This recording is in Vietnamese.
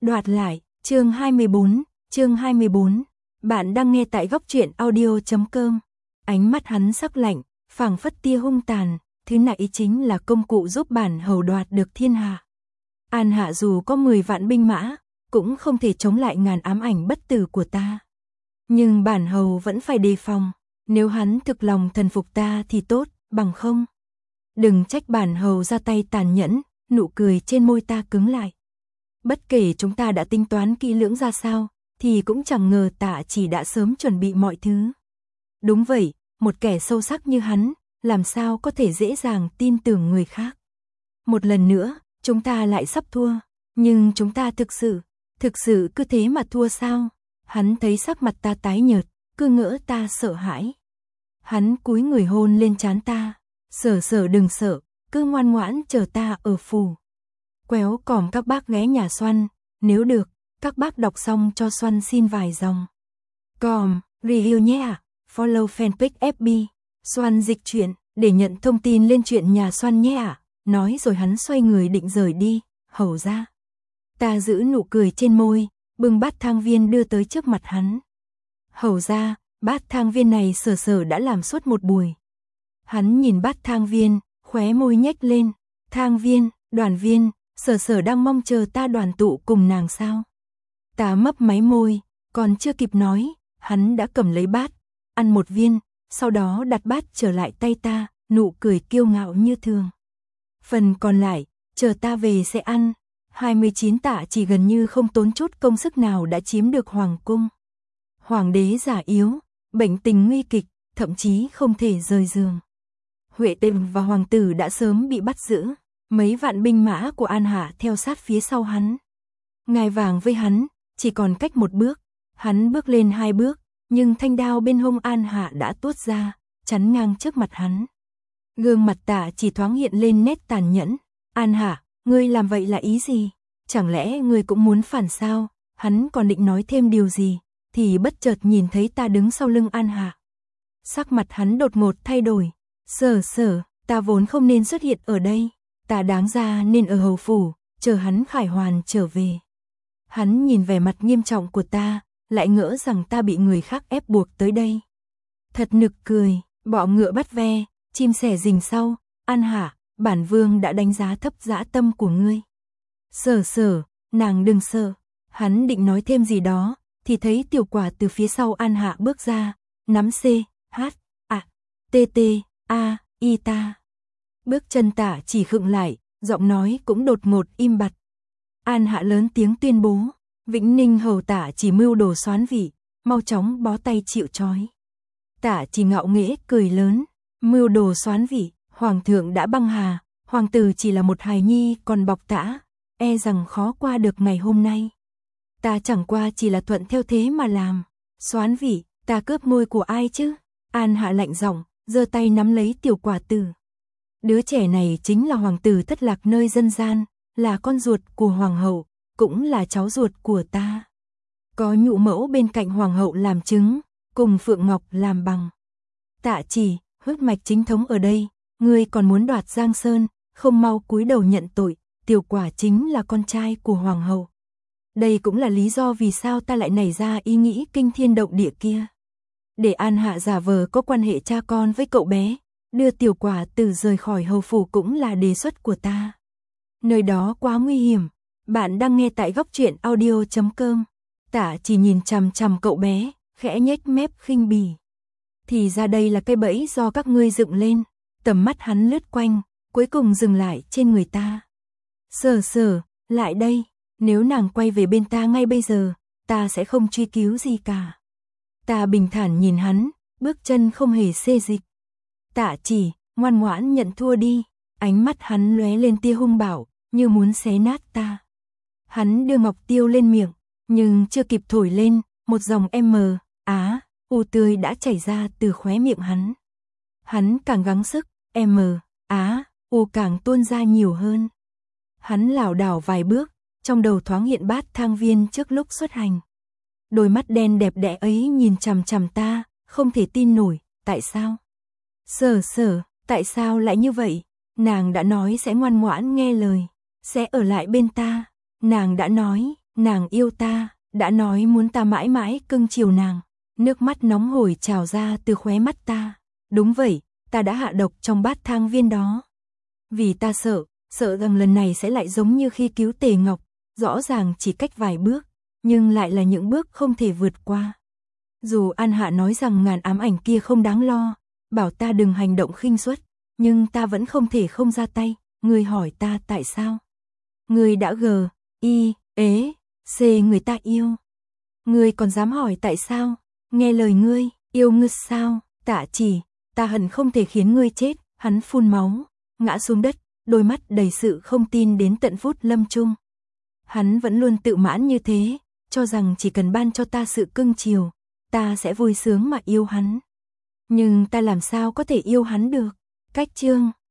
Đoạt lại, chương 24. Bạn đang nghe tại góc truyện audio.com. Ánh mắt hắn sắc lạnh, phảng phất tia hung tàn, thứ này chính là công cụ giúp bản hầu đoạt được thiên hạ. An Hạ dù có 10 vạn binh mã, cũng không thể chống lại ngàn ám ảnh bất tử của ta. Nhưng bản hầu vẫn phải đề phòng, nếu hắn thực lòng thần phục ta thì tốt, bằng không. Đừng trách bản hầu ra tay tàn nhẫn, nụ cười trên môi ta cứng lại. Bất kể chúng ta đã tính toán kỹ lưỡng ra sao, thì cũng chẳng ngờ Tạ Chỉ đã sớm chuẩn bị mọi thứ. Đúng vậy, một kẻ sâu sắc như hắn, làm sao có thể dễ dàng tin tưởng người khác. Một lần nữa, chúng ta lại sắp thua, nhưng chúng ta thực sự cứ thế mà thua sao? Hắn thấy sắc mặt ta tái nhợt, cứ ngỡ ta sợ hãi. Hắn cúi người hôn lên trán ta, Sở đừng sợ, cứ ngoan ngoãn chờ ta ở phủ. Quéo còm các bác ghé nhà Xoăn, nếu được, các bác đọc xong cho Xoăn xin vài dòng. Còm, review nhé ạ, follow fanpage FB, Xoăn dịch truyện, để nhận thông tin lên chuyện nhà Xoăn nhé ạ. Nói rồi hắn xoay người định rời đi, hầu ra. Ta giữ nụ cười trên môi, bưng bát thang viên đưa tới trước mặt hắn. Hầu ra, bát thang viên này Sở đã làm suốt một buổi. Hắn nhìn bát thang viên, khóe môi nhếch lên. Thang viên, Đoàn Viên, Sở đang mong chờ ta đoàn tụ cùng nàng sao? Ta mấp máy môi, còn chưa kịp nói, hắn đã cầm lấy bát, ăn một viên, sau đó đặt bát trở lại tay ta, nụ cười kiêu ngạo như thường. Phần còn lại, chờ ta về sẽ ăn. 29 Tạ Chỉ gần như không tốn chút công sức nào đã chiếm được hoàng cung. Hoàng đế già yếu, bệnh tình nguy kịch, thậm chí không thể rời giường. Huệ Tịnh và hoàng tử đã sớm bị bắt giữ, mấy vạn binh mã của An Hạ theo sát phía sau hắn. Ngai vàng với hắn, chỉ còn cách một bước, hắn bước lên 2 bước, nhưng thanh đao bên hông An Hạ đã tuốt ra, chắn ngang trước mặt hắn. Gương mặt Tạ Chỉ thoáng hiện lên nét tàn nhẫn. An Hạ, ngươi làm vậy là ý gì? Chẳng lẽ ngươi cũng muốn phản sao? Hắn còn định nói thêm điều gì, thì bất chợt nhìn thấy ta đứng sau lưng An Hạ. Sắc mặt hắn đột ngột thay đổi. Sở, ta vốn không nên xuất hiện ở đây, ta đáng ra nên ở hầu phủ, chờ hắn khải hoàn trở về. Hắn nhìn vẻ mặt nghiêm trọng của ta, lại ngỡ rằng ta bị người khác ép buộc tới đây. Thật nực cười, bọ ngựa bắt ve, chim sẻ rình sau. An Hạ, bản vương đã đánh giá thấp dã tâm của ngươi. Sở, nàng đừng sợ. Hắn định nói thêm gì đó, thì thấy Tiểu Quả từ phía sau An Hạ bước ra, nắm y ta. Bước chân Tạ Chỉ khựng lại, giọng nói cũng đột ngột im bặt. An Hạ lớn tiếng tuyên bố, Vĩnh Ninh hầu Tạ Chỉ mưu đồ soán vị, mau chóng bó tay chịu trói. Tạ Chỉ ngạo nghễ cười lớn, mưu đồ soán vị, hoàng thượng đã băng hà, hoàng tử chỉ là một hài nhi còn bọc tã, e rằng khó qua được ngày hôm nay. Ta chẳng qua chỉ là thuận theo thế mà làm. Soán vị, ta cướp ngôi của ai chứ? An Hạ lạnh giọng, giơ tay nắm lấy Tiểu Quả tử. Đứa trẻ này chính là hoàng tử thất lạc nơi dân gian, là con ruột của hoàng hậu, cũng là cháu ruột của ta. Có nhũ mẫu bên cạnh hoàng hậu làm chứng, cùng Phượng Ngọc làm bằng. Tạ Chỉ, huyết mạch chính thống ở đây, ngươi còn muốn đoạt Giang Sơn, không mau cúi đầu nhận tội, Tiểu Quả chính là con trai của hoàng hậu. Đây cũng là lý do vì sao ta lại nảy ra ý nghĩ kinh thiên động địa kia. Để An Hạ giả vờ có quan hệ cha con với cậu bé, đưa Tiểu Quả tử rời khỏi hầu phủ cũng là đề xuất của ta. Nơi đó quá nguy hiểm. Bạn đang nghe tại góc truyện audio.com. Tạ Chỉ nhìn chằm chằm cậu bé, khẽ nhếch mép khinh bỉ. Thì ra đây là cây bẫy do các ngươi dựng lên. Tầm mắt hắn lướt quanh, cuối cùng dừng lại trên người ta. Sở, lại đây. Nếu nàng quay về bên ta ngay bây giờ, ta sẽ không truy cứu gì cả. Ta bình thản nhìn hắn, bước chân không hề xê dịch. Tạ Chỉ, ngoan ngoãn nhận thua đi. Ánh mắt hắn lóe lên tia hung bạo, như muốn xé nát ta. Hắn đưa ngọc tiêu lên miệng, nhưng chưa kịp thổi lên, một dòng u tươi đã chảy ra từ khóe miệng hắn. Hắn càng gắng sức, u càng tuôn ra nhiều hơn. Hắn lảo đảo vài bước, trong đầu thoáng hiện bát thang viên trước lúc xuất hành. Đôi mắt đen đẹp đẽ ấy nhìn chằm chằm ta, không thể tin nổi, tại sao? Sở, tại sao lại như vậy? Nàng đã nói sẽ ngoan ngoãn nghe lời, sẽ ở lại bên ta. Nàng đã nói, Nàng yêu ta, đã nói muốn ta mãi mãi cưng chiều nàng. Nước mắt nóng hổi trào ra từ khóe mắt ta. Đúng vậy, ta đã hạ độc trong bát thang viên đó. Vì ta sợ rằng lần này sẽ lại giống như khi cứu Tề Ngọc, rõ ràng chỉ cách vài bước, nhưng lại là những bước không thể vượt qua. Dù An Hạ nói rằng ngàn ám ảnh kia không đáng lo, bảo ta đừng hành động khinh suất, nhưng ta vẫn không thể không ra tay. Ngươi hỏi ta tại sao? Ngươi đã người ta yêu. Ngươi còn dám hỏi tại sao? Nghe lời ngươi, yêu ngươi sao? Tạ Chỉ, ta hận không thể khiến ngươi chết. Hắn phun máu, ngã xuống đất, đôi mắt đầy sự không tin đến tận phút lâm chung. Hắn vẫn luôn tự mãn như thế, cho rằng chỉ cần ban cho ta sự cưng chiều, ta sẽ vui sướng mà yêu hắn. Nhưng ta làm sao có thể yêu hắn được? Cách chương